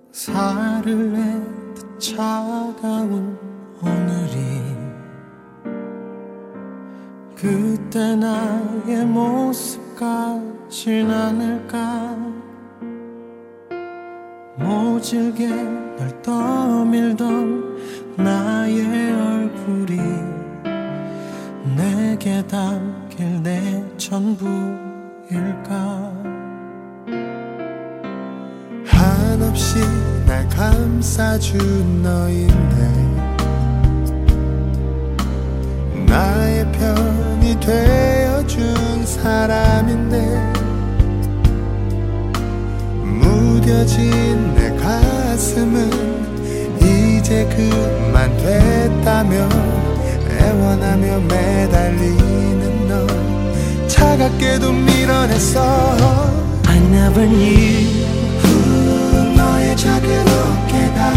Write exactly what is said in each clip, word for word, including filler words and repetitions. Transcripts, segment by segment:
살을 내듯 차가운 오늘이 그때 나의 모습 같진 않을까. 모질게 널 떠밀던 나의 얼굴이 내게 담길 내 전부일까. 한없이 날 감싸준 너인데 나의 편이 되어준 사람인데 무뎌진 내 가슴은 이제 그만 됐다며 애원하며 매달리는 너 차갑게도 밀어냈어. I never knew 너의 작은 어깨가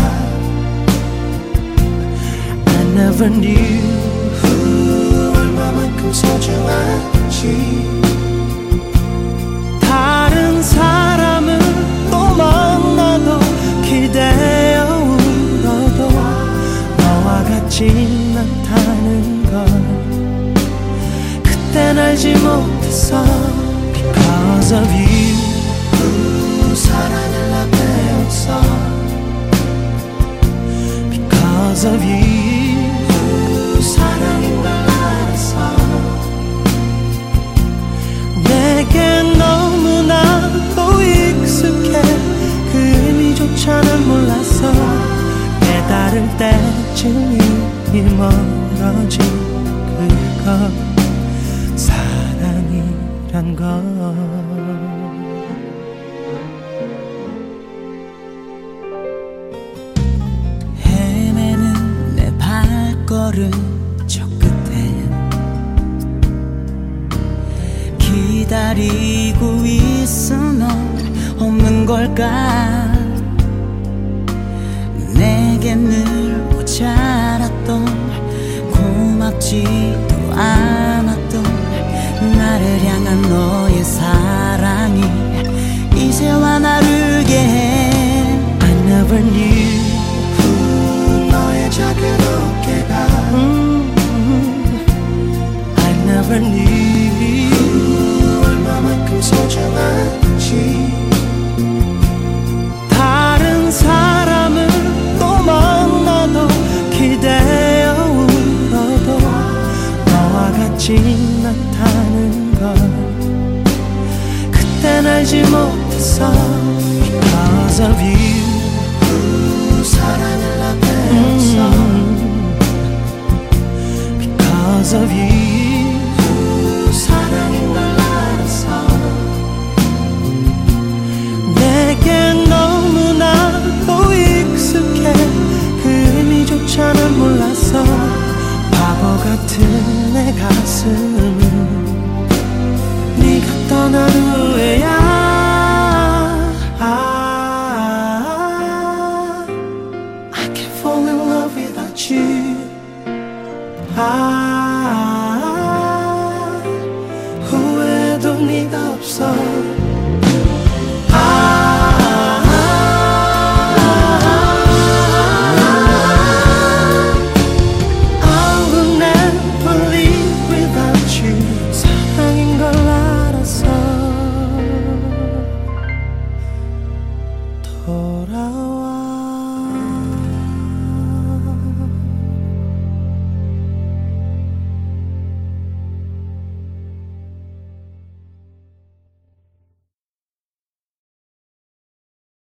I never knew 얼마만큼 소중한지. 다른 사람을 또 만나도 기대어 울어도 너와 같진 않다는 걸 그땐 알지 못했어. Because of you 사랑을 나 배웠어. Because of you 사랑인 걸 알았어. 내겐 너무나도 익숙해 그 의미조차는 몰랐어. 깨달을 때쯤 이미 멀어진 그것 사랑이란 것. 헤매는 내 발걸음 저 끝에 기다리고 있어 넌 없는 걸까. 내게 늘 모자랐던 고맙지도 않았던 나를 향한 너의 사랑이 이제와 나르게 해. I never knew 너의 작은 어깨가 음, I never knew 얼마만큼 소중한지. 다른 사람을 또 만나도 기대어 울어도 너와 같진 않다는 걸 그땐 알지 못했어. Because of you 사랑을 나 배웠어. 음, Because of you 사랑인 걸 알았어. 내겐 너무나도 익숙해 그 의미조차는 몰랐어. 바보 같은 내 가슴은 네가 떠난 후에야 I can't fall in love without you. 아, 후회도 네가 없어.